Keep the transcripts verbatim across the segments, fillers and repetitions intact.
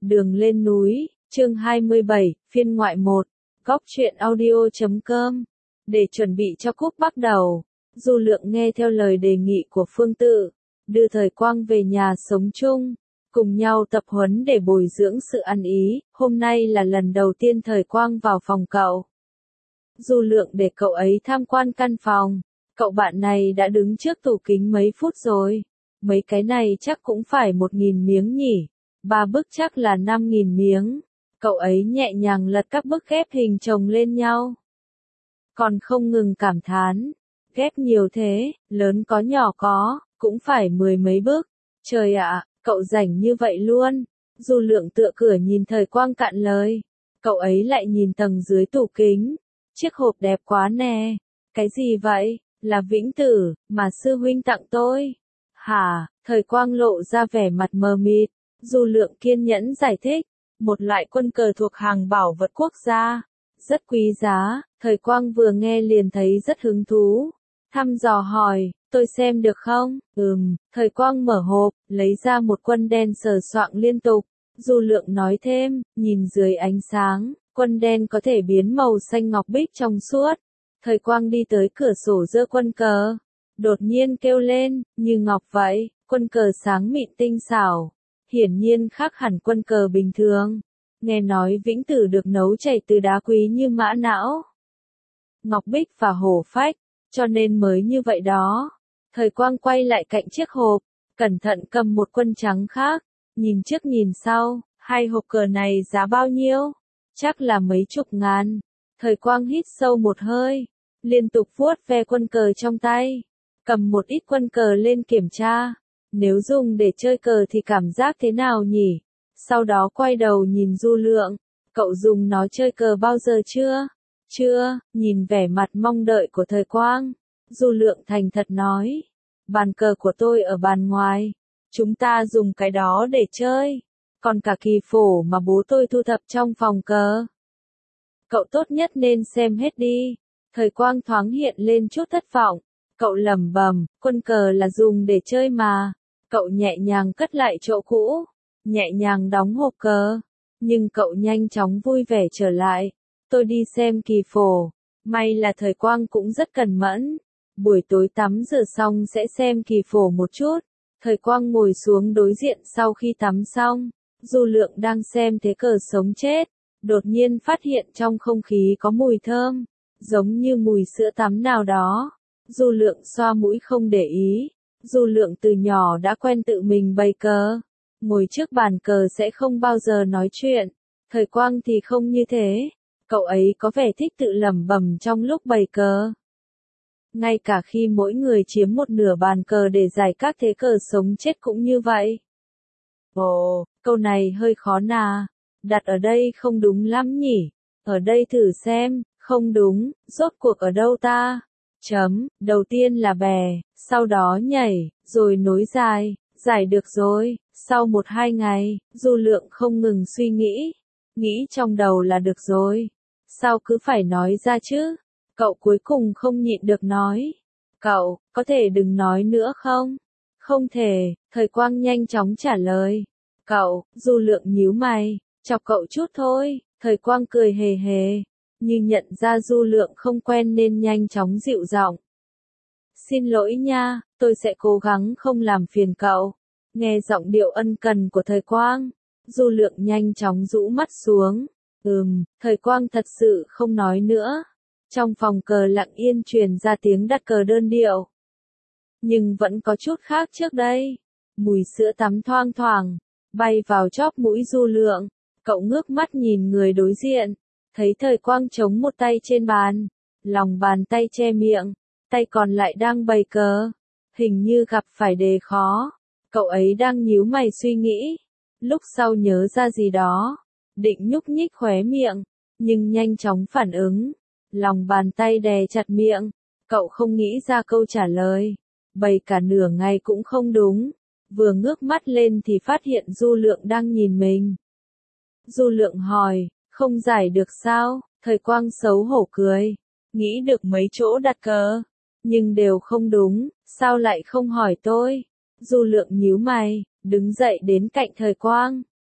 Đường lên núi, chương hai mươi bảy, phiên ngoại một, góc truyện audio chấm com. Để chuẩn bị cho cúp bắt đầu, Du Lượng nghe theo lời đề nghị của Phương Tự, đưa Thời Quang về nhà sống chung, cùng nhau tập huấn để bồi dưỡng sự ăn ý. Hôm nay là lần đầu tiên Thời Quang vào phòng cậu. Du Lượng để cậu ấy tham quan căn phòng, cậu bạn này đã đứng trước tủ kính mấy phút rồi. Mấy cái này chắc cũng phải một nghìn miếng nhỉ, ba bức chắc là năm nghìn miếng. Cậu ấy nhẹ nhàng lật các bức ghép hình chồng lên nhau. Còn không ngừng cảm thán, ghép nhiều thế, lớn có nhỏ có, cũng phải mười mấy bức. Trời ạ, cậu rảnh như vậy luôn. Du Lượng tựa cửa nhìn Thời Quang cạn lời. Cậu ấy lại nhìn tầng dưới tủ kính. Chiếc hộp đẹp quá nè. Cái gì vậy? Là vĩnh tử, mà sư huynh tặng tôi. Hả? Thời Quang lộ ra vẻ mặt mờ mịt. Du Lượng kiên nhẫn giải thích. Một loại quân cờ thuộc hàng bảo vật quốc gia. Rất quý giá. Thời Quang vừa nghe liền thấy rất hứng thú. Thăm dò hỏi, tôi xem được không? Ừm. Thời Quang mở hộp, lấy ra một quân đen sờ soạng liên tục. Du Lượng nói thêm, nhìn dưới ánh sáng, quân đen có thể biến màu xanh ngọc bích trong suốt. Thời Quang đi tới cửa sổ giơ quân cờ. Đột nhiên kêu lên, như ngọc vậy, quân cờ sáng mịn tinh xảo. Hiển nhiên khác hẳn quân cờ bình thường. Nghe nói vĩnh tử được nấu chảy từ đá quý như mã não, ngọc bích và hổ phách, cho nên mới như vậy đó. Thời Quang quay lại cạnh chiếc hộp, cẩn thận cầm một quân trắng khác, nhìn trước nhìn sau, hai hộp cờ này giá bao nhiêu? Chắc là mấy chục ngàn. Thời Quang hít sâu một hơi, liên tục vuốt ve quân cờ trong tay, cầm một ít quân cờ lên kiểm tra. Nếu dùng để chơi cờ thì cảm giác thế nào nhỉ? Sau đó quay đầu nhìn Du Lượng, cậu dùng nó chơi cờ bao giờ chưa? Chưa. Nhìn vẻ mặt mong đợi của Thời Quang, Du Lượng thành thật nói, bàn cờ của tôi ở bàn ngoài, chúng ta dùng cái đó để chơi, còn cả kỳ phổ mà bố tôi thu thập trong phòng cờ, cậu tốt nhất nên xem hết đi. Thời Quang thoáng hiện lên chút thất vọng, cậu lẩm bẩm, quân cờ là dùng để chơi mà. Cậu nhẹ nhàng cất lại chỗ cũ, nhẹ nhàng đóng hộp cờ, nhưng cậu nhanh chóng vui vẻ trở lại. Tôi đi xem kỳ phổ. May là Thời Quang cũng rất cẩn mẫn. Buổi tối tắm rửa xong sẽ xem kỳ phổ một chút. Thời Quang ngồi xuống đối diện sau khi tắm xong. Du Lượng đang xem thế cờ sống chết. Đột nhiên phát hiện trong không khí có mùi thơm, giống như mùi sữa tắm nào đó. Du Lượng xoa mũi không để ý. Du Lượng từ nhỏ đã quen tự mình bày cờ. Ngồi trước bàn cờ sẽ không bao giờ nói chuyện. Thời Quang thì không như thế. Cậu ấy có vẻ thích tự lẩm bẩm trong lúc bày cờ. Ngay cả khi mỗi người chiếm một nửa bàn cờ để giải các thế cờ sống chết cũng như vậy. Ồ, câu này hơi khó nà. Đặt ở đây không đúng lắm nhỉ. Ở đây thử xem, không đúng, rốt cuộc ở đâu ta? Chấm, đầu tiên là bè, sau đó nhảy, rồi nối dài, giải được rồi. Sau một hai ngày, Du Lượng không ngừng suy nghĩ. Nghĩ trong đầu là được rồi. Sao cứ phải nói ra chứ? Cậu cuối cùng không nhịn được nói. Cậu, có thể đừng nói nữa không? Không thể. Thời Quang nhanh chóng trả lời. Cậu, Du Lượng nhíu mày, chọc cậu chút thôi. Thời Quang cười hề hề, như nhận ra Du Lượng không quen nên nhanh chóng dịu giọng. Xin lỗi nha, tôi sẽ cố gắng không làm phiền cậu. Nghe giọng điệu ân cần của Thời Quang, Du Lượng nhanh chóng rũ mắt xuống. Ừm, Thời Quang thật sự không nói nữa. Trong phòng cờ lặng yên truyền ra tiếng đặt cờ đơn điệu. Nhưng vẫn có chút khác trước đây. Mùi sữa tắm thoang thoảng, bay vào chóp mũi Du Lượng. Cậu ngước mắt nhìn người đối diện, thấy Thời Quang chống một tay trên bàn, lòng bàn tay che miệng, tay còn lại đang bày cờ. Hình như gặp phải đề khó. Cậu ấy đang nhíu mày suy nghĩ. Lúc sau nhớ ra gì đó, định nhúc nhích khóe miệng, nhưng nhanh chóng phản ứng. Lòng bàn tay đè chặt miệng. Cậu không nghĩ ra câu trả lời. Bày cả nửa ngày cũng không đúng. Vừa ngước mắt lên thì phát hiện Du Lượng đang nhìn mình. Du Lượng hỏi, không giải được sao? Thời Quang xấu hổ cười. Nghĩ được mấy chỗ đặt cờ, nhưng đều không đúng, sao lại không hỏi tôi? Du Lượng nhíu mày, đứng dậy đến cạnh Thời Quang,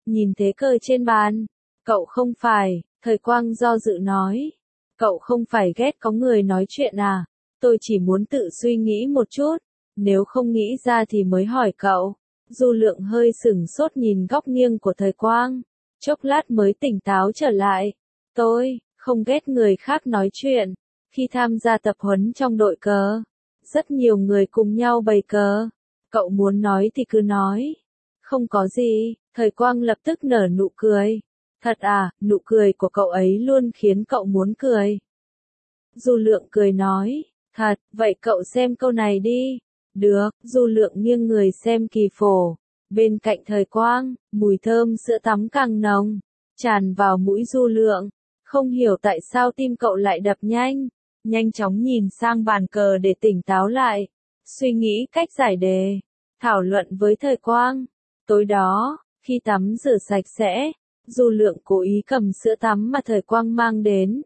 nhìn thế cờ trên bàn. Cậu không phải, Thời Quang do dự nói. Cậu không phải ghét có người nói chuyện à? Tôi chỉ muốn tự suy nghĩ một chút, nếu không nghĩ ra thì mới hỏi cậu. Du Lượng hơi sửng sốt nhìn góc nghiêng của Thời Quang, chốc lát mới tỉnh táo trở lại. Tôi không ghét người khác nói chuyện. Khi tham gia tập huấn trong đội cờ, rất nhiều người cùng nhau bày cờ. Cậu muốn nói thì cứ nói. Không có gì, Thời Quang lập tức nở nụ cười. Thật à, nụ cười của cậu ấy luôn khiến cậu muốn cười. Du Lượng cười nói, thật, vậy cậu xem câu này đi. Được, Du Lượng nghiêng người xem kỳ phổ. Bên cạnh Thời Quang, mùi thơm sữa tắm càng nồng, tràn vào mũi Du Lượng. Không hiểu tại sao tim cậu lại đập nhanh. Nhanh chóng nhìn sang bàn cờ để tỉnh táo lại. Suy nghĩ cách giải đề. Thảo luận với Thời Quang. Tối đó, khi tắm rửa sạch sẽ, Du Lượng cố ý cầm sữa tắm mà Thời Quang mang đến.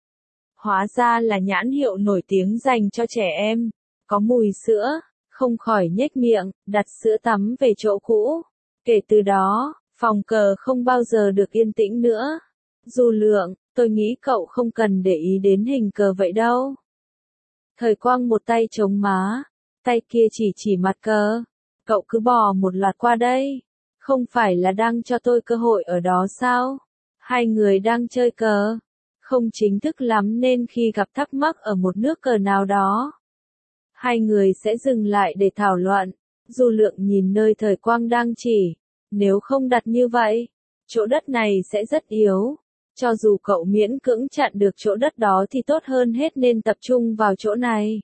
Hóa ra là nhãn hiệu nổi tiếng dành cho trẻ em. Có mùi sữa, không khỏi nhếch miệng, đặt sữa tắm về chỗ cũ. Kể từ đó, phòng cờ không bao giờ được yên tĩnh nữa. Du Lượng, tôi nghĩ cậu không cần để ý đến hình cờ vậy đâu. Thời Quang một tay chống má, tay kia chỉ chỉ mặt cờ. Cậu cứ bò một loạt qua đây. Không phải là đang cho tôi cơ hội ở đó sao? Hai người đang chơi cờ. Không chính thức lắm nên khi gặp thắc mắc ở một nước cờ nào đó, hai người sẽ dừng lại để thảo luận. Du Lượng nhìn nơi Thời Quang đang chỉ. Nếu không đặt như vậy, chỗ đất này sẽ rất yếu. Cho dù cậu miễn cưỡng chặn được chỗ đất đó thì tốt hơn hết nên tập trung vào chỗ này.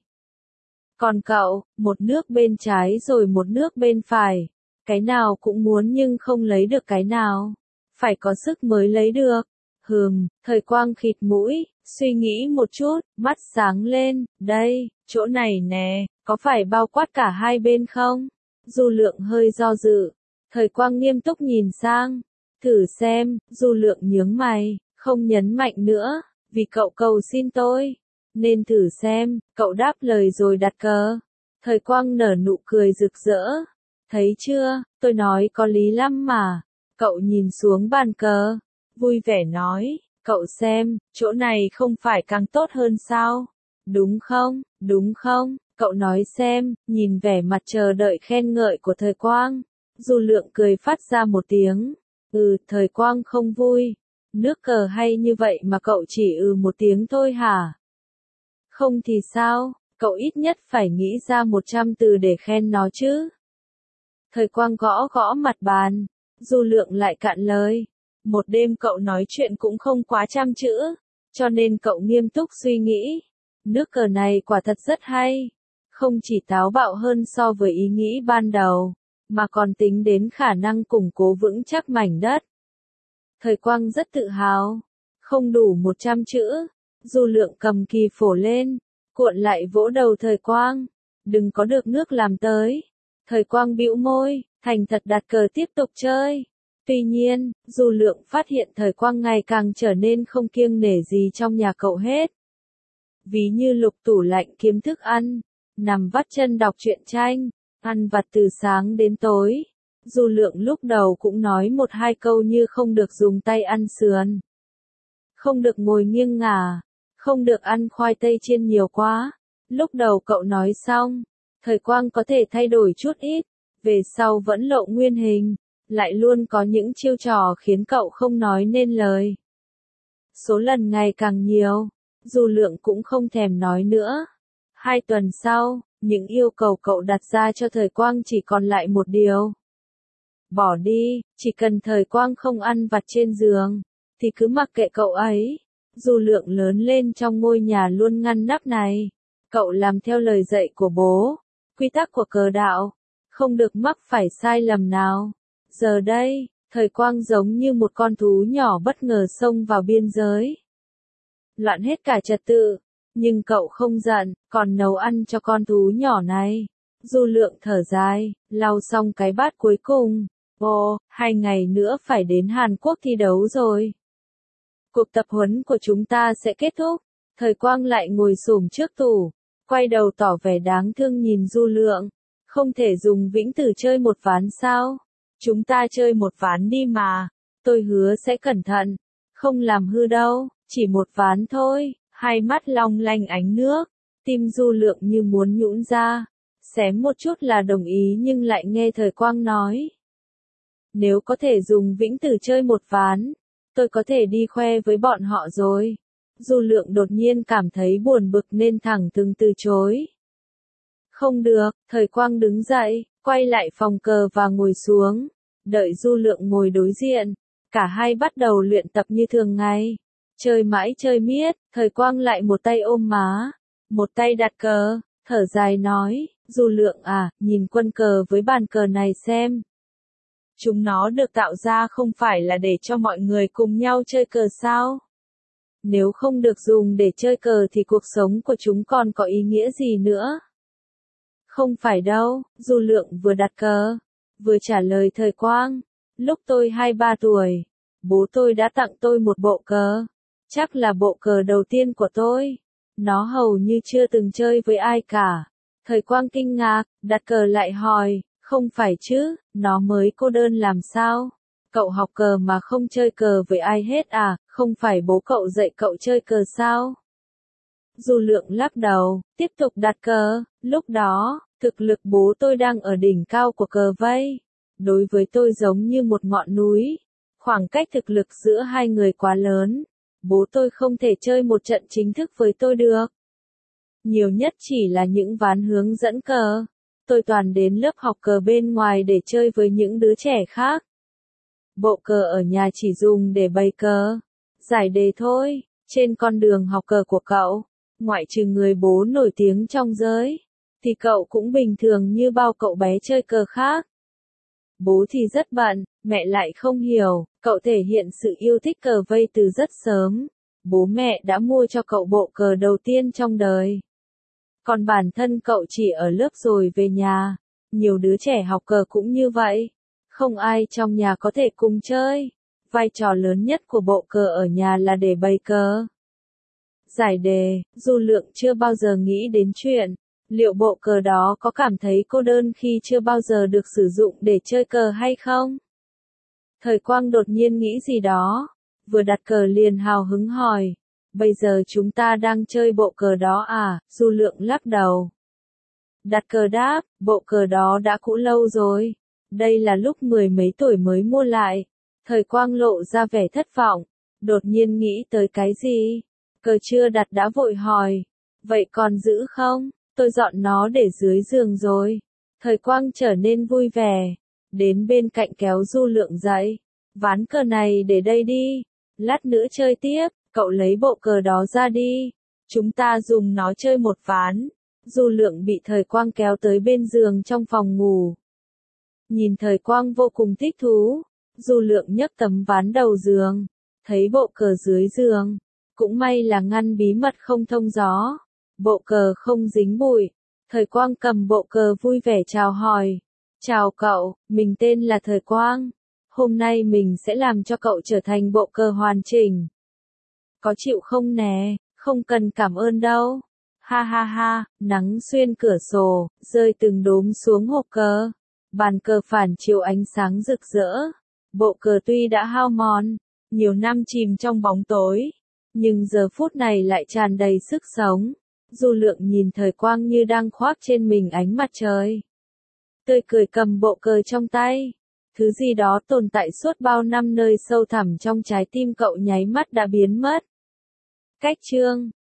Còn cậu, một nước bên trái rồi một nước bên phải. Cái nào cũng muốn nhưng không lấy được cái nào. Phải có sức mới lấy được. Hừm, Thời Quang khịt mũi, suy nghĩ một chút, mắt sáng lên. Đây, chỗ này nè, có phải bao quát cả hai bên không? Du Lượng hơi do dự. Thời Quang nghiêm túc nhìn sang. Thử xem, Du Lượng nhướng mày, không nhấn mạnh nữa, vì cậu cầu xin tôi. Nên thử xem, cậu đáp lời rồi đặt cờ. Thời Quang nở nụ cười rực rỡ. Thấy chưa, tôi nói có lý lắm mà. Cậu nhìn xuống bàn cờ, vui vẻ nói, cậu xem, chỗ này không phải càng tốt hơn sao? Đúng không, đúng không? Cậu nói xem, nhìn vẻ mặt chờ đợi khen ngợi của Thời Quang. Du Lượng cười phát ra một tiếng. Ừ, Thời Quang không vui. Nước cờ hay như vậy mà cậu chỉ ừ một tiếng thôi hả? Không thì sao, cậu ít nhất phải nghĩ ra một trăm từ để khen nó chứ. Thời Quang gõ gõ mặt bàn. Du Lượng lại cạn lời. Một đêm cậu nói chuyện cũng không quá trăm chữ, cho nên cậu nghiêm túc suy nghĩ. Nước cờ này quả thật rất hay. Không chỉ táo bạo hơn so với ý nghĩ ban đầu, mà còn tính đến khả năng củng cố vững chắc mảnh đất. Thời Quang rất tự hào. Không đủ một trăm chữ. Du Lượng cầm kỳ phổ lên, cuộn lại vỗ đầu Thời Quang. Đừng có được nước làm tới. Thời Quang bĩu môi, thành thật đặt cờ tiếp tục chơi. Tuy nhiên, Du Lượng phát hiện Thời Quang ngày càng trở nên không kiêng nể gì trong nhà cậu hết. Ví như lục tủ lạnh kiếm thức ăn, nằm vắt chân đọc truyện tranh, ăn vặt từ sáng đến tối. Du Lượng lúc đầu cũng nói một hai câu như không được dùng tay ăn sườn, không được ngồi nghiêng ngả, không được ăn khoai tây chiên nhiều quá. Lúc đầu cậu nói xong, Thời Quang có thể thay đổi chút ít, về sau vẫn lộ nguyên hình, lại luôn có những chiêu trò khiến cậu không nói nên lời. Số lần ngày càng nhiều, Du Lượng cũng không thèm nói nữa. Hai tuần sau, những yêu cầu cậu đặt ra cho Thời Quang chỉ còn lại một điều. Bỏ đi, chỉ cần Thời Quang không ăn vặt trên giường, thì cứ mặc kệ cậu ấy. Du Lượng lớn lên trong ngôi nhà luôn ngăn nắp này. Cậu làm theo lời dạy của bố, quy tắc của cờ đạo, không được mắc phải sai lầm nào. Giờ đây, Thời Quang giống như một con thú nhỏ bất ngờ xông vào biên giới. Loạn hết cả trật tự, nhưng cậu không giận, còn nấu ăn cho con thú nhỏ này. Du Lượng thở dài, lau xong cái bát cuối cùng. Ồ, hai ngày nữa phải đến Hàn Quốc thi đấu rồi. Cuộc tập huấn của chúng ta sẽ kết thúc. Thời Quang lại ngồi xổm trước tủ, quay đầu tỏ vẻ đáng thương nhìn Du Lượng. Không thể dùng vĩnh tử chơi một ván sao? Chúng ta chơi một ván đi mà. tôi hứa sẽ cẩn thận, không làm hư đâu, chỉ một ván thôi. Hai mắt long lanh ánh nước, tim Du Lượng như muốn nhũn ra, xém một chút là đồng ý nhưng lại nghe Thời Quang nói. Nếu có thể dùng Vĩnh Tử chơi một ván, tôi có thể đi khoe với bọn họ rồi. Du Lượng đột nhiên cảm thấy buồn bực nên thẳng thừng từ chối. Không được, Thời Quang đứng dậy, quay lại phòng cờ và ngồi xuống, đợi Du Lượng ngồi đối diện, cả hai bắt đầu luyện tập như thường ngày. Chơi mãi chơi miết, Thời Quang lại một tay ôm má, một tay đặt cờ, thở dài nói, Du Lượng à, nhìn quân cờ với bàn cờ này xem. Chúng nó được tạo ra không phải là để cho mọi người cùng nhau chơi cờ sao? Nếu không được dùng để chơi cờ thì cuộc sống của chúng còn có ý nghĩa gì nữa? Không phải đâu, Du Lượng vừa đặt cờ, vừa trả lời Thời Quang. Lúc tôi hai ba tuổi, bố tôi đã tặng tôi một bộ cờ. Chắc là bộ cờ đầu tiên của tôi. Nó hầu như chưa từng chơi với ai cả. Thời Quang kinh ngạc, đặt cờ lại hỏi, không phải chứ, nó mới cô đơn làm sao? Cậu học cờ mà không chơi cờ với ai hết à, không phải bố cậu dạy cậu chơi cờ sao? Du Lượng lắc đầu, tiếp tục đặt cờ, lúc đó, thực lực bố tôi đang ở đỉnh cao của cờ vây. Đối với tôi giống như một ngọn núi. Khoảng cách thực lực giữa hai người quá lớn. Bố tôi không thể chơi một trận chính thức với tôi được. Nhiều nhất chỉ là những ván hướng dẫn cờ. Tôi toàn đến lớp học cờ bên ngoài để chơi với những đứa trẻ khác. Bộ cờ ở nhà chỉ dùng để bày cờ, giải đề thôi. Trên con đường học cờ của cậu, ngoại trừ người bố nổi tiếng trong giới, thì cậu cũng bình thường như bao cậu bé chơi cờ khác. Bố thì rất bận, mẹ lại không hiểu, cậu thể hiện sự yêu thích cờ vây từ rất sớm. Bố mẹ đã mua cho cậu bộ cờ đầu tiên trong đời. Còn bản thân cậu chỉ ở lớp rồi về nhà. Nhiều đứa trẻ học cờ cũng như vậy. Không ai trong nhà có thể cùng chơi. Vai trò lớn nhất của bộ cờ ở nhà là để bày cờ. Giải đề, Du Lượng chưa bao giờ nghĩ đến chuyện. Liệu bộ cờ đó có cảm thấy cô đơn khi chưa bao giờ được sử dụng để chơi cờ hay không? Thời Quang đột nhiên nghĩ gì đó. Vừa đặt cờ liền hào hứng hỏi. Bây giờ chúng ta đang chơi bộ cờ đó à? Du Lượng lắc đầu. Đặt cờ đáp, bộ cờ đó đã cũ lâu rồi. Đây là lúc mười mấy tuổi mới mua lại. Thời Quang lộ ra vẻ thất vọng. Đột nhiên nghĩ tới cái gì? Cờ chưa đặt đã vội hỏi. Vậy còn giữ không? Tôi dọn nó để dưới giường rồi. Thời Quang trở nên vui vẻ. Đến bên cạnh kéo Du Lượng dậy. Ván cờ này để đây đi. Lát nữa chơi tiếp, cậu lấy bộ cờ đó ra đi. Chúng ta dùng nó chơi một ván. Du Lượng bị Thời Quang kéo tới bên giường trong phòng ngủ. Nhìn Thời Quang vô cùng thích thú. Du Lượng nhấc tấm ván đầu giường. Thấy bộ cờ dưới giường. Cũng may là ngăn bí mật không thông gió. Bộ cờ không dính bụi. Thời Quang cầm bộ cờ vui vẻ chào hỏi. Chào cậu, mình tên là Thời Quang. Hôm nay mình sẽ làm cho cậu trở thành bộ cờ hoàn chỉnh. Có chịu không nè, không cần cảm ơn đâu. Ha ha ha, nắng xuyên cửa sổ, rơi từng đốm xuống hộp cờ. Bàn cờ phản chiếu ánh sáng rực rỡ. Bộ cờ tuy đã hao mòn, nhiều năm chìm trong bóng tối, nhưng giờ phút này lại tràn đầy sức sống. Du Lượng nhìn Thời Quang như đang khoác trên mình ánh mặt trời. Tươi cười cầm bộ cờ trong tay. Thứ gì đó tồn tại suốt bao năm nơi sâu thẳm trong trái tim cậu nháy mắt đã biến mất. Cách chương